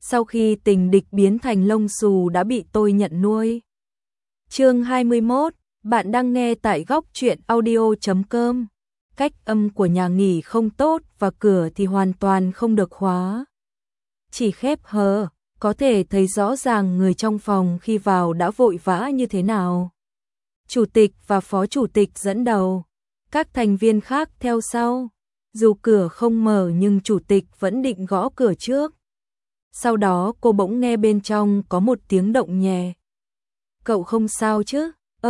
sau khi tình địch biến thành lông xù đã bị tôi nhận nuôi. Chương 21, bạn đang nghe tại góc truyện audio.com. Cách âm của nhà nghỉ không tốt và cửa thì hoàn toàn không được khóa. Chỉ khép hờ, có thể thấy rõ ràng người trong phòng khi vào đã vội vã như thế nào. Chủ tịch và phó chủ tịch dẫn đầu, các thành viên khác theo sau. Dù cửa không mở nhưng chủ tịch vẫn định gõ cửa trước. Sau đó cô bỗng nghe bên trong có một tiếng động nhẹ. Cậu không sao chứ?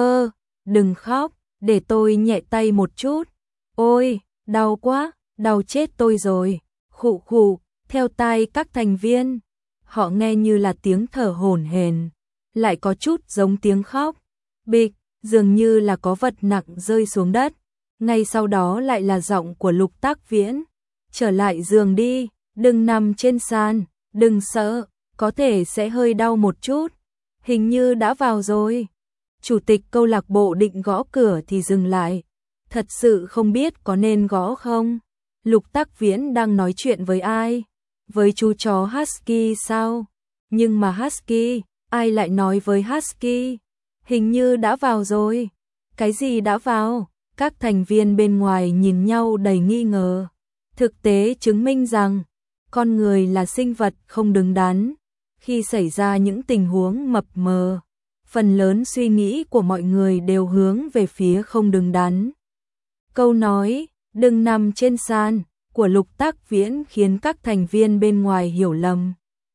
Đừng khóc, để tôi nhẹ tay một chút. Ôi, đau quá, đau chết tôi rồi. Khụ khụ, theo tai các thành viên. Họ nghe như là tiếng thở hổn hển, lại có chút giống tiếng khóc. Bịch, dường như là có vật nặng rơi xuống đất. Ngay sau đó lại là giọng của Lục Tác Viễn. Trở lại giường đi, đừng nằm trên sàn, đừng sợ, có thể sẽ hơi đau một chút. Hình như đã vào rồi. Chủ tịch câu lạc bộ định gõ cửa thì dừng lại. Thật sự không biết có nên gõ không? Lục Tác Viễn đang nói chuyện với ai? Với chú chó Husky sao? Nhưng mà Husky, ai lại nói với Husky? Hình như đã vào rồi. Cái gì đã vào? Các thành viên bên ngoài nhìn nhau đầy nghi ngờ. Thực tế chứng minh rằng, con người là sinh vật không đứng đắn. Khi xảy ra những tình huống mập mờ, phần lớn suy nghĩ của mọi người đều hướng về phía không đứng đắn. Câu nói, đừng nằm trên sàn, của Lục Tác Viễn khiến các thành viên bên ngoài hiểu lầm.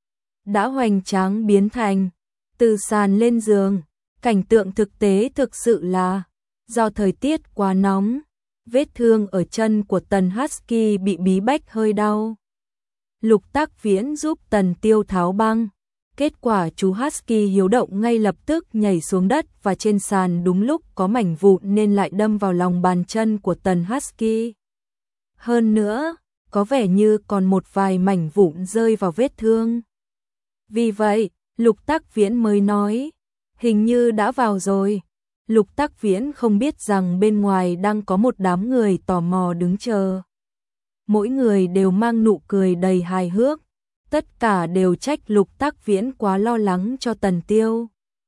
Đã hoành tráng biến thành, từ sàn lên giường, cảnh tượng thực tế thực sự là, do thời tiết quá nóng, vết thương ở chân của Tần Husky bị bí bách hơi đau. Lục Tác Viễn giúp Tần Tiêu tháo băng. Kết quả chú Husky hiếu động ngay lập tức nhảy xuống đất và trên sàn đúng lúc có mảnh vụn nên lại đâm vào lòng bàn chân của Tần Husky. Hơn nữa, có vẻ như còn một vài mảnh vụn rơi vào vết thương. Vì vậy, Lục Tác Viễn mới nói, hình như đã vào rồi. Lục Tác Viễn không biết rằng bên ngoài đang có một đám người tò mò đứng chờ. Mỗi người đều mang nụ cười đầy hài hước. Tất cả đều trách Lục Tác Viễn quá lo lắng cho Tần Tiêu.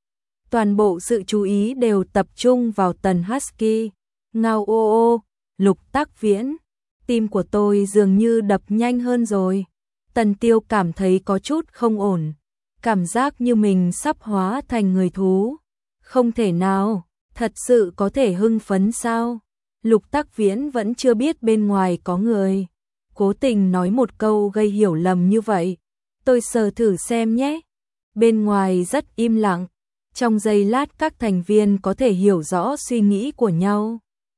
Toàn bộ sự chú ý đều tập trung vào Tần Husky. Ngao ô ô, Lục Tác Viễn, tim của tôi dường như đập nhanh hơn rồi. Tần Tiêu cảm thấy có chút không ổn. Cảm giác như mình sắp hóa thành người thú. Không thể nào, thật sự có thể hưng phấn sao? Lục Tác Viễn vẫn chưa biết bên ngoài có người. Cố tình nói một câu gây hiểu lầm như vậy. Tôi sờ thử xem nhé. Bên ngoài rất im lặng. Trong giây lát các thành viên có thể hiểu rõ suy nghĩ của nhau.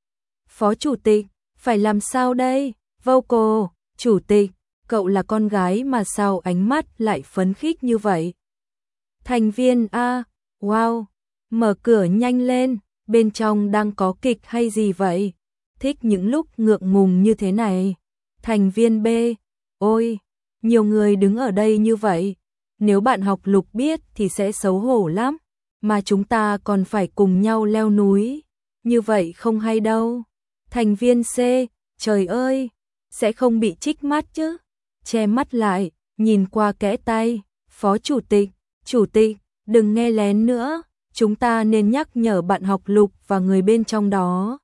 Phó chủ tịch, phải làm sao đây? Vocal, chủ tịch, cậu là con gái mà sao ánh mắt lại phấn khích như vậy? Thành viên A, wow, mở cửa nhanh lên, bên trong đang có kịch hay gì vậy? Thích những lúc ngượng ngùng như thế này. Thành viên B, ôi, nhiều người đứng ở đây như vậy, nếu bạn học Lục biết thì sẽ xấu hổ lắm, mà chúng ta còn phải cùng nhau leo núi, như vậy không hay đâu. Thành viên C, trời ơi, sẽ không bị chích mắt chứ, che mắt lại, nhìn qua kẽ tay, phó chủ tịch, đừng nghe lén nữa, chúng ta nên nhắc nhở bạn học Lục và người bên trong đó.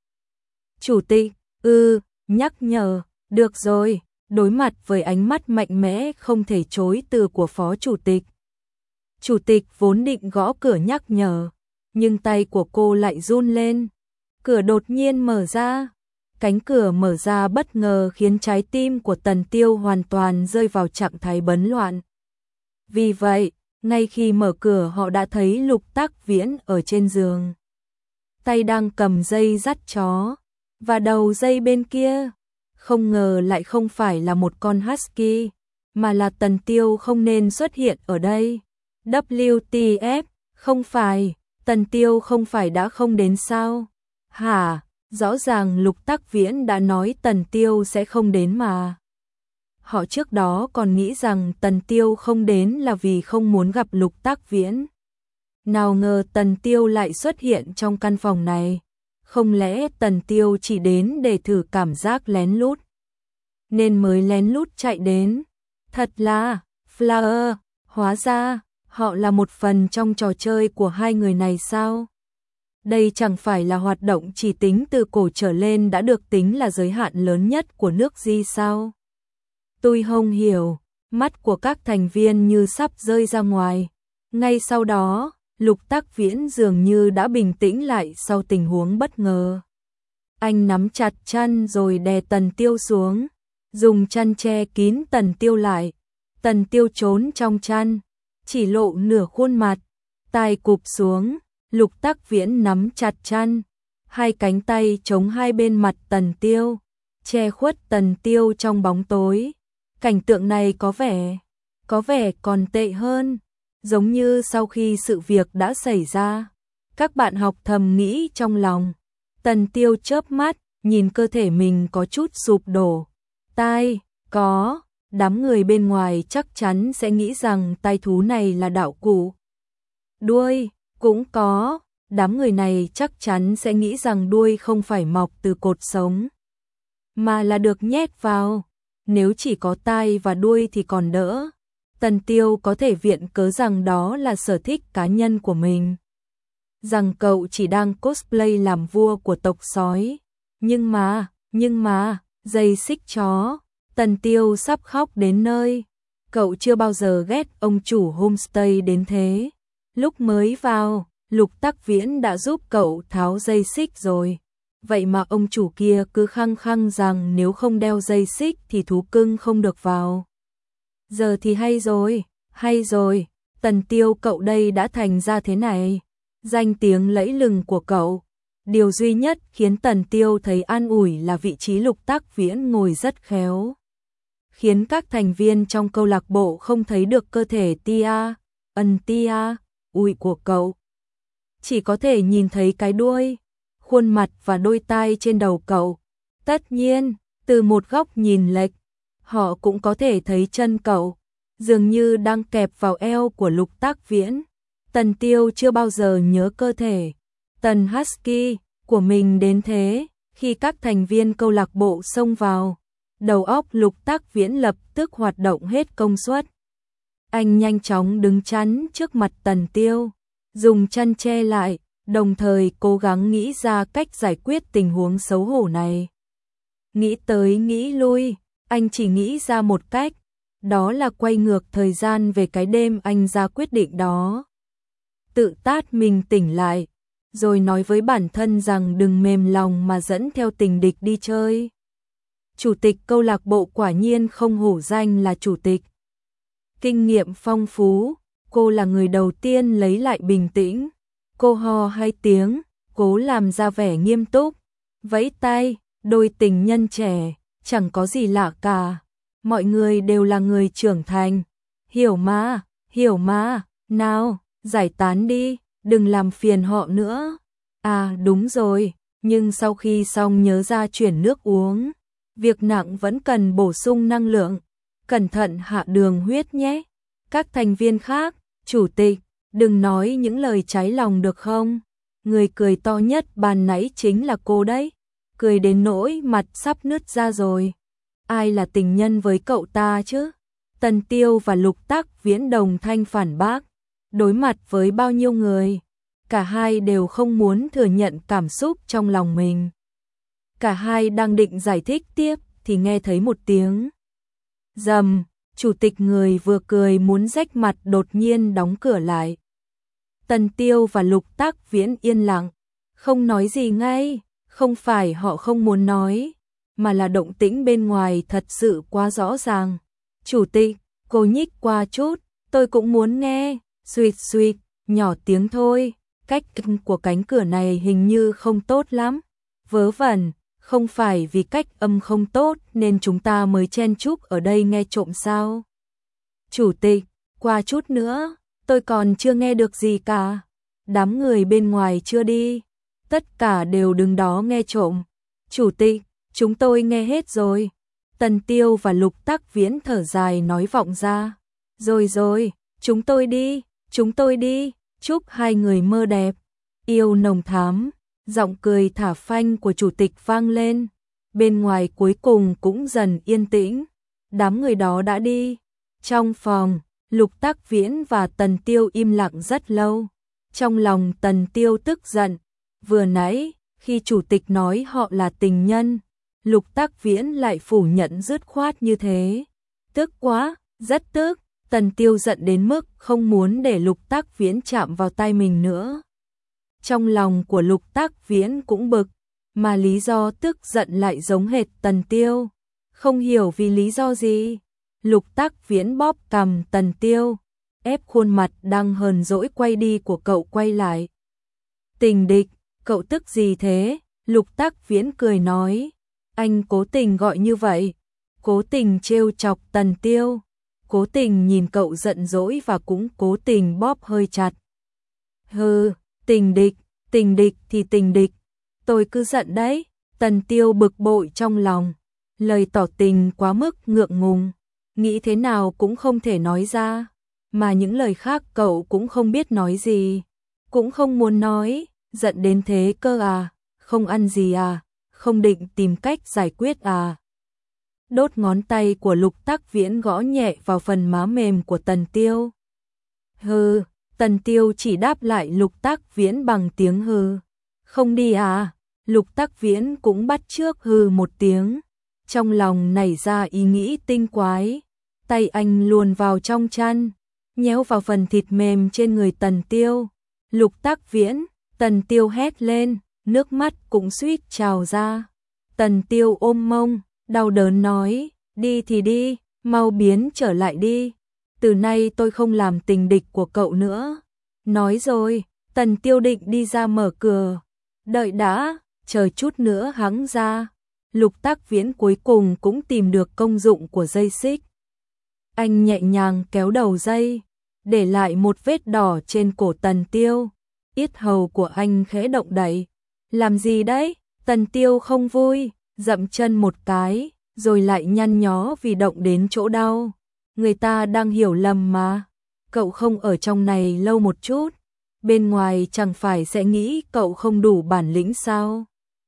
Chủ tịch, nhắc nhở. Được rồi, đối mặt với ánh mắt mạnh mẽ không thể chối từ của phó chủ tịch. Chủ tịch vốn định gõ cửa nhắc nhở, nhưng tay của cô lại run lên. Cửa đột nhiên mở ra. Cánh cửa mở ra bất ngờ khiến trái tim của Tần Tiêu hoàn toàn rơi vào trạng thái bấn loạn. Vì vậy, ngay khi mở cửa họ đã thấy Lục Tác Viễn ở trên giường. Tay đang cầm dây dắt chó, và đầu dây bên kia. Không ngờ lại không phải là một con Husky, mà là Tần Tiêu không nên xuất hiện ở đây. WTF, không phải, Tần Tiêu không phải đã không đến sao? Hả, rõ ràng Lục Tác Viễn đã nói Tần Tiêu sẽ không đến mà. Họ trước đó còn nghĩ rằng Tần Tiêu không đến là vì không muốn gặp Lục Tác Viễn. Nào ngờ Tần Tiêu lại xuất hiện trong căn phòng này. Không lẽ Tần Tiêu chỉ đến để thử cảm giác lén lút, nên mới lén lút chạy đến? Thật là, Flower, Hóa ra, họ là một phần trong trò chơi của hai người này sao? Đây chẳng phải là hoạt động chỉ tính từ cổ trở lên đã được tính là giới hạn lớn nhất của nước Di sao? Tôi không hiểu, mắt của các thành viên như sắp rơi ra ngoài. Ngay sau đó, Lục Tắc Viễn dường như đã bình tĩnh lại sau tình huống bất ngờ. Anh nắm chặt chăn rồi đè Tần Tiêu xuống, dùng chăn che kín Tần Tiêu lại. Tần Tiêu trốn trong chăn, chỉ lộ nửa khuôn mặt, tai cụp xuống. Lục Tắc Viễn nắm chặt chăn, hai cánh tay chống hai bên mặt Tần Tiêu, che khuất Tần Tiêu trong bóng tối. Cảnh tượng này có vẻ còn tệ hơn, giống như sau khi sự việc đã xảy ra. Các bạn học thầm nghĩ trong lòng. Tần Tiêu chớp mắt, nhìn cơ thể mình có chút sụp đổ. Tai, có, đám người bên ngoài chắc chắn sẽ nghĩ rằng tai thú này là đạo cụ. Đuôi, cũng có, đám người này chắc chắn sẽ nghĩ rằng đuôi không phải mọc từ cột sống, mà là được nhét vào. Nếu chỉ có tai và đuôi thì còn đỡ. Tần Tiêu có thể viện cớ rằng đó là sở thích cá nhân của mình, rằng cậu chỉ đang cosplay làm vua của tộc sói. Nhưng mà, giày xích chó, Tần Tiêu sắp khóc đến nơi. Cậu chưa bao giờ ghét ông chủ homestay đến thế. Lúc mới vào, Lục Tắc Viễn đã giúp cậu tháo dây xích rồi. Vậy mà ông chủ kia cứ khăng khăng rằng nếu không đeo dây xích thì thú cưng không được vào. Giờ thì hay rồi, Tần Tiêu cậu đây đã thành ra thế này. Danh tiếng lẫy lừng của cậu. Điều duy nhất khiến Tần Tiêu thấy an ủi là vị trí Lục Tắc Viễn ngồi rất khéo, khiến các thành viên trong câu lạc bộ không thấy được cơ thể ui của cậu. Chỉ có thể nhìn thấy cái đuôi, khuôn mặt và đôi tai trên đầu cậu. Tất nhiên, từ một góc nhìn lệch, họ cũng có thể thấy chân cậu, dường như đang kẹp vào eo của Lục Tắc Viễn. Tần Tiêu chưa bao giờ nhớ cơ thể Tần Husky của mình đến thế. Khi các thành viên câu lạc bộ xông vào, đầu óc Lục Tắc Viễn lập tức hoạt động hết công suất. Anh nhanh chóng đứng chắn trước mặt Tần Tiêu, dùng chăn che lại, đồng thời cố gắng nghĩ ra cách giải quyết tình huống xấu hổ này. Nghĩ tới nghĩ lui, anh chỉ nghĩ ra một cách, đó là quay ngược thời gian về cái đêm anh ra quyết định đó. Tự tát mình tỉnh lại, rồi nói với bản thân rằng đừng mềm lòng mà dẫn theo tình địch đi chơi. Chủ tịch câu lạc bộ quả nhiên không hổ danh là chủ tịch. Kinh nghiệm phong phú, cô là người đầu tiên lấy lại bình tĩnh. Cô ho hai tiếng, cố làm ra vẻ nghiêm túc, vẫy tay, đôi tình nhân trẻ, chẳng có gì lạ cả. Mọi người đều là người trưởng thành. Hiểu mà, nào, giải tán đi, đừng làm phiền họ nữa. À đúng rồi, nhưng sau khi xong nhớ ra chuyển nước uống. Việc nặng vẫn cần bổ sung năng lượng. Cẩn thận hạ đường huyết nhé. Các thành viên khác, chủ tịch, đừng nói những lời trái lòng được không? Người cười to nhất ban nãy chính là cô đấy. Cười đến nỗi mặt sắp nứt ra rồi. Ai là tình nhân với cậu ta chứ? Tần Tiêu và Lục Tắc Viễn đồng thanh phản bác. Đối mặt với bao nhiêu người, cả hai đều không muốn thừa nhận cảm xúc trong lòng mình. Cả hai đang định giải thích tiếp thì nghe thấy một tiếng rầm. Chủ tịch người vừa cười muốn rách mặt đột nhiên đóng cửa lại. Tần Tiêu và Lục Tắc Viễn yên lặng, không nói gì ngay. Không phải họ không muốn nói, mà là động tĩnh bên ngoài thật sự quá rõ ràng. Chủ tịch, cô nhích qua chút, tôi cũng muốn nghe. Suýt suýt, nhỏ tiếng thôi. Cách của cánh cửa này hình như không tốt lắm. Vớ vẩn, không phải vì cách âm không tốt nên chúng ta mới chen chúc ở đây nghe trộm sao? Chủ tịch, qua chút nữa, tôi còn chưa nghe được gì cả. Đám người bên ngoài chưa đi, tất cả đều đứng đó nghe trộm. Chủ tịch, chúng tôi nghe hết rồi. Tần Tiêu và Lục Tắc Viễn thở dài nói vọng ra. Rồi, chúng tôi đi, chúc hai người mơ đẹp, yêu nồng thắm. Giọng cười thả phanh của chủ tịch vang lên. Bên ngoài cuối cùng cũng dần yên tĩnh. Đám người đó đã đi. Trong phòng, Lục Tắc Viễn và Tần Tiêu im lặng rất lâu. Trong lòng Tần Tiêu tức giận, vừa nãy khi chủ tịch nói họ là tình nhân, Lục Tắc Viễn lại phủ nhận dứt khoát như thế. Tức quá, rất tức. Tần Tiêu giận đến mức không muốn để Lục Tắc Viễn chạm vào tay mình nữa. Trong lòng của Lục Tắc Viễn cũng bực, mà lý do tức giận lại giống hệt Tần Tiêu. Không hiểu vì lý do gì. Lục Tắc Viễn bóp cằm Tần Tiêu, ép khuôn mặt đang hờn dỗi quay đi của cậu quay lại. Tình địch, cậu tức gì thế? Lục Tắc Viễn cười nói, anh cố tình gọi như vậy, cố tình trêu chọc Tần Tiêu, cố tình nhìn cậu giận dỗi và cũng cố tình bóp hơi chặt. Hừ, tình địch thì tình địch, tôi cứ giận đấy. Tần Tiêu bực bội trong lòng, lời tỏ tình quá mức ngượng ngùng, nghĩ thế nào cũng không thể nói ra, mà những lời khác cậu cũng không biết nói gì, cũng không muốn nói. Giận đến thế cơ à? Không ăn gì à? Không định tìm cách giải quyết à? Đốt ngón tay của Lục Tắc Viễn gõ nhẹ vào phần má mềm của Tần Tiêu. Hừ, Tần Tiêu chỉ đáp lại Lục Tắc Viễn bằng tiếng hừ. Không đi à? Lục Tắc Viễn cũng bắt chước hừ một tiếng. Trong lòng nảy ra ý nghĩ tinh quái. Tay anh luồn vào trong chăn, nhéo vào phần thịt mềm trên người Tần Tiêu. Lục Tắc Viễn, Tần Tiêu hét lên, nước mắt cũng suýt trào ra. Tần Tiêu ôm mông, đau đớn nói, đi thì đi, mau biến trở lại đi. Từ nay tôi không làm tình địch của cậu nữa. Nói rồi, Tần Tiêu định đi ra mở cửa. Đợi đã, chờ chút nữa hắng ra. Lục Tắc Viễn cuối cùng cũng tìm được công dụng của dây xích. Anh nhẹ nhàng kéo đầu dây, để lại một vết đỏ trên cổ Tần Tiêu. Yết hầu của anh khẽ động đậy. Làm gì đấy? Tần Tiêu không vui, dậm chân một cái, rồi lại nhăn nhó vì động đến chỗ đau. Người ta đang hiểu lầm mà. Cậu không ở trong này lâu một chút, bên ngoài chẳng phải sẽ nghĩ cậu không đủ bản lĩnh sao?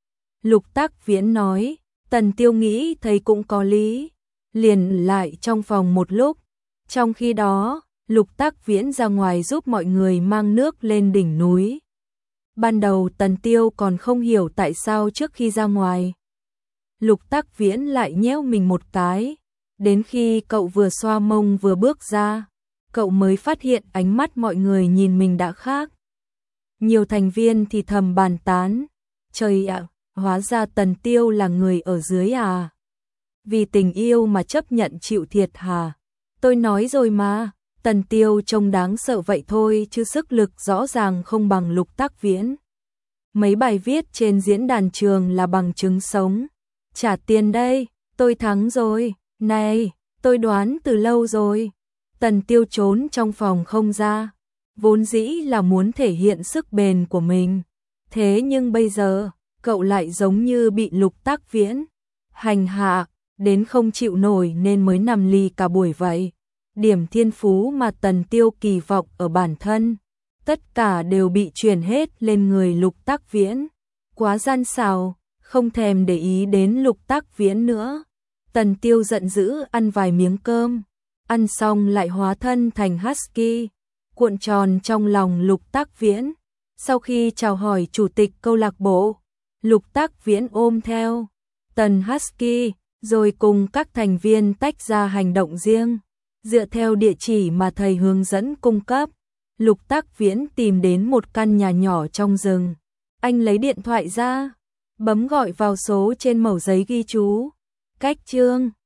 Lục Tắc Viễn nói. Tần Tiêu nghĩ thấy cũng có lý, liền lại trong phòng một lúc. Trong khi đó, Lục Tắc Viễn ra ngoài giúp mọi người mang nước lên đỉnh núi. Ban đầu Tần Tiêu còn không hiểu tại sao trước khi ra ngoài, Lục Tắc Viễn lại nhéo mình một cái. Đến khi cậu vừa xoa mông vừa bước ra, cậu mới phát hiện ánh mắt mọi người nhìn mình đã khác. Nhiều thành viên thì thầm bàn tán, trời ạ, hóa ra Tần Tiêu là người ở dưới à? Vì tình yêu mà chấp nhận chịu thiệt hả? Tôi nói rồi mà, Tần Tiêu trông đáng sợ vậy thôi chứ sức lực rõ ràng không bằng Lục Tắc Viễn. Mấy bài viết trên diễn đàn trường là bằng chứng sống. Trả tiền đây, tôi thắng rồi. Này, tôi đoán từ lâu rồi. Tần Tiêu trốn trong phòng không ra, vốn dĩ là muốn thể hiện sức bền của mình. Thế nhưng bây giờ, cậu lại giống như bị Lục Tắc Viễn hành hạ, đến không chịu nổi nên mới nằm lì cả buổi vậy. Điểm thiên phú mà Tần Tiêu kỳ vọng ở bản thân, tất cả đều bị chuyển hết lên người Lục Tắc Viễn. Quá gian xảo, không thèm để ý đến Lục Tắc Viễn nữa. Tần Tiêu giận dữ ăn vài miếng cơm, ăn xong lại hóa thân thành husky, cuộn tròn trong lòng Lục Tắc Viễn. Sau khi chào hỏi chủ tịch câu lạc bộ, Lục Tắc Viễn ôm theo Tần Husky, rồi cùng các thành viên tách ra hành động riêng. Dựa theo địa chỉ mà thầy hướng dẫn cung cấp, Lục Tắc Viễn tìm đến một căn nhà nhỏ trong rừng. Anh lấy điện thoại ra, bấm gọi vào số trên mẩu giấy ghi chú. Cách chương